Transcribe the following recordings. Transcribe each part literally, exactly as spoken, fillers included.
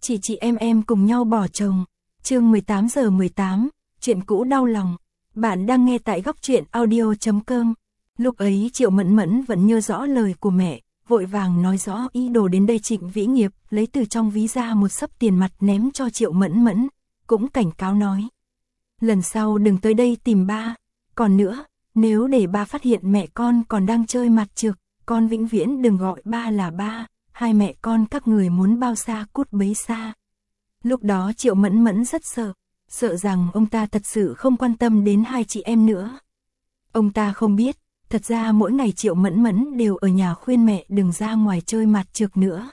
Chị chị em em cùng nhau bỏ chồng. Chương mười tám giờ mười tám, chuyện cũ đau lòng. Bạn đang nghe tại góc truyện audio chấm com. Lúc ấy Triệu Mẫn Mẫn vẫn nhớ rõ lời của mẹ, vội vàng nói rõ ý đồ đến đây. Trịnh Vĩ Nghiệp lấy từ trong ví ra một xấp tiền mặt ném cho Triệu Mẫn Mẫn, cũng cảnh cáo nói: lần sau đừng tới đây tìm ba. Còn nữa, nếu để ba phát hiện mẹ con còn đang chơi mặt trược, con vĩnh viễn đừng gọi ba là ba. Hai mẹ con các người muốn bao xa cút bấy xa. Lúc đó Triệu Mẫn Mẫn rất sợ, sợ rằng ông ta thật sự không quan tâm đến hai chị em nữa. Ông ta không biết, thật ra mỗi ngày Triệu Mẫn Mẫn đều ở nhà khuyên mẹ đừng ra ngoài chơi mặt trược nữa.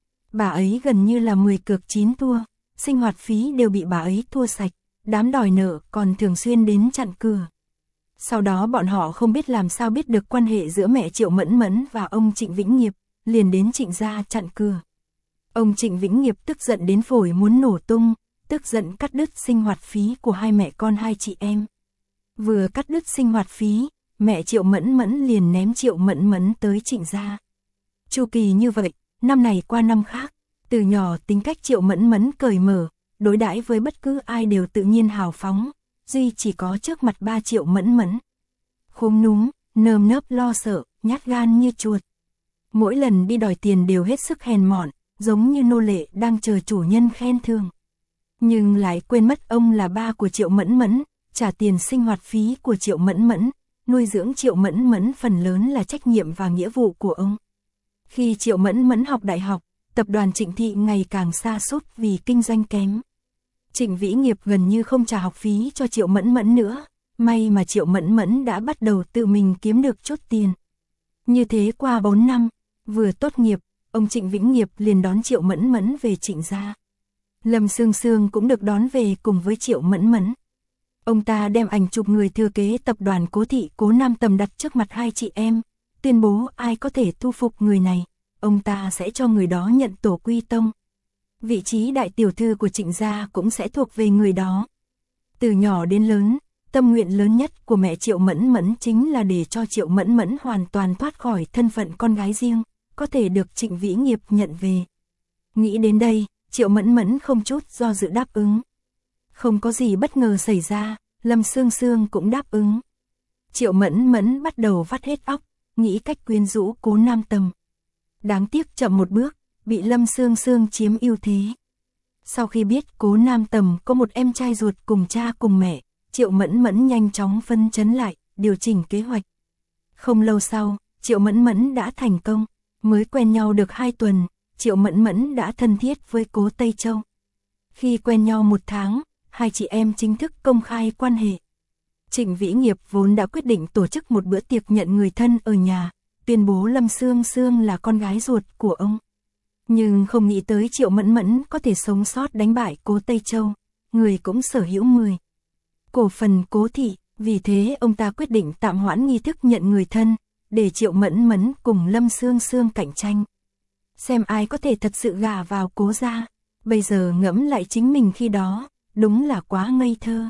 Bà ấy gần như là mười cược chín thua, sinh hoạt phí đều bị bà ấy thua sạch, đám đòi nợ còn thường xuyên đến chặn cửa. Sau đó bọn họ không biết làm sao biết được quan hệ giữa mẹ Triệu Mẫn Mẫn và ông Trịnh Vĩnh Nghiệp, liền đến Trịnh gia chặn cửa. Ông Trịnh Vĩnh Nghiệp tức giận đến phổi muốn nổ tung, tức giận cắt đứt sinh hoạt phí của hai mẹ con hai chị em. Vừa cắt đứt sinh hoạt phí, mẹ Triệu Mẫn Mẫn liền ném Triệu Mẫn Mẫn tới Trịnh gia. Chu kỳ như vậy, năm này qua năm khác, từ nhỏ tính cách Triệu Mẫn Mẫn cởi mở, đối đãi với bất cứ ai đều tự nhiên hào phóng, duy chỉ có trước mặt ba Triệu Mẫn Mẫn khúm núm, nơm nớp lo sợ, nhát gan như chuột. Mỗi lần đi đòi tiền đều hết sức hèn mọn, giống như nô lệ đang chờ chủ nhân khen thưởng. Nhưng lại quên mất ông là ba của Triệu Mẫn Mẫn, trả tiền sinh hoạt phí của Triệu Mẫn Mẫn, nuôi dưỡng Triệu Mẫn Mẫn phần lớn là trách nhiệm và nghĩa vụ của ông. Khi Triệu Mẫn Mẫn học đại học, tập đoàn Trịnh Thị ngày càng sa sút vì kinh doanh kém. Trịnh Vĩ Nghiệp gần như không trả học phí cho Triệu Mẫn Mẫn nữa, may mà Triệu Mẫn Mẫn đã bắt đầu tự mình kiếm được chút tiền. Như thế qua bốn năm, vừa tốt nghiệp, ông Trịnh Vĩnh Nghiệp liền đón Triệu Mẫn Mẫn về Trịnh gia. Lâm Sương Sương cũng được đón về cùng với Triệu Mẫn Mẫn. Ông ta đem ảnh chụp người thừa kế tập đoàn Cố Thị Cố Nam Tầm đặt trước mặt hai chị em, tuyên bố ai có thể thu phục người này, ông ta sẽ cho người đó nhận tổ quy tông. Vị trí đại tiểu thư của Trịnh gia cũng sẽ thuộc về người đó. Từ nhỏ đến lớn, tâm nguyện lớn nhất của mẹ Triệu Mẫn Mẫn chính là để cho Triệu Mẫn Mẫn hoàn toàn thoát khỏi thân phận con gái riêng, có thể được Trịnh Vĩ Nghiệp nhận về. Nghĩ đến đây, Triệu Mẫn Mẫn không chút do dự đáp ứng. Không có gì bất ngờ xảy ra, Lâm Sương Sương cũng đáp ứng. Triệu Mẫn Mẫn bắt đầu vắt hết óc, nghĩ cách quyến rũ Cố Nam Tầm. Đáng tiếc chậm một bước, bị Lâm Sương Sương chiếm ưu thế. Sau khi biết Cố Nam Tầm có một em trai ruột cùng cha cùng mẹ, Triệu Mẫn Mẫn nhanh chóng phân chấn lại, điều chỉnh kế hoạch. Không lâu sau, Triệu Mẫn Mẫn đã thành công. Mới quen nhau được hai tuần, Triệu Mẫn Mẫn đã thân thiết với Cố Tây Châu. Khi quen nhau một tháng, hai chị em chính thức công khai quan hệ. Trịnh Vĩ Nghiệp vốn đã quyết định tổ chức một bữa tiệc nhận người thân ở nhà, tuyên bố Lâm Sương Sương là con gái ruột của ông. Nhưng không nghĩ tới Triệu Mẫn Mẫn có thể sống sót đánh bại Cố Tây Châu, người cũng sở hữu mười cổ phần Cố Thị, vì thế ông ta quyết định tạm hoãn nghi thức nhận người thân, để Triệu Mẫn Mẫn cùng Lâm Sương Sương cạnh tranh. Xem ai có thể thật sự gả vào Cố gia. Bây giờ ngẫm lại chính mình khi đó, đúng là quá ngây thơ.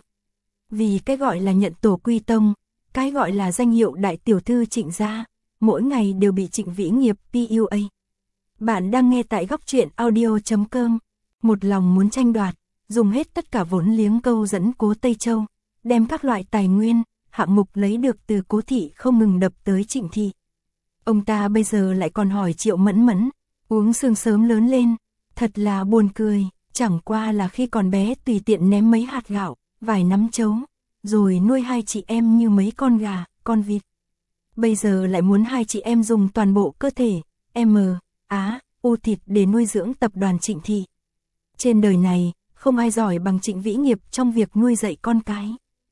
Vì cái gọi là nhận tổ quy tông, cái gọi là danh hiệu đại tiểu thư Trịnh gia, mỗi ngày đều bị Trịnh Vĩ Nghiệp pê u a. Bạn đang nghe tại góc truyện audio chấm com. Một lòng muốn tranh đoạt, dùng hết tất cả vốn liếng câu dẫn Cố Tây Châu, đem các loại tài nguyên, hạng mục lấy được từ Cố Thị không ngừng đập tới Trịnh Thị. Ông ta bây giờ lại còn hỏi Triệu Mẫn Mẫn, uống sương sớm lớn lên, thật là buồn cười, chẳng qua là khi còn bé tùy tiện ném mấy hạt gạo, vài nắm trấu, rồi nuôi hai chị em như mấy con gà, con vịt. Bây giờ lại muốn hai chị em dùng toàn bộ cơ thể, M, Á, U thịt để nuôi dưỡng tập đoàn Trịnh Thị. Trên đời này, không ai giỏi bằng Trịnh Vĩ Nghiệp trong việc nuôi dạy con cái.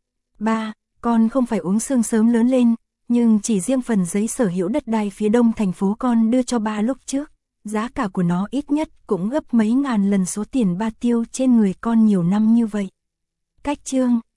Ba, con không phải uống sương sớm lớn lên, nhưng chỉ riêng phần giấy sở hữu đất đai phía đông thành phố con đưa cho ba lúc trước, giá cả của nó ít nhất cũng gấp mấy ngàn lần số tiền ba tiêu trên người con nhiều năm như vậy. Cách chương,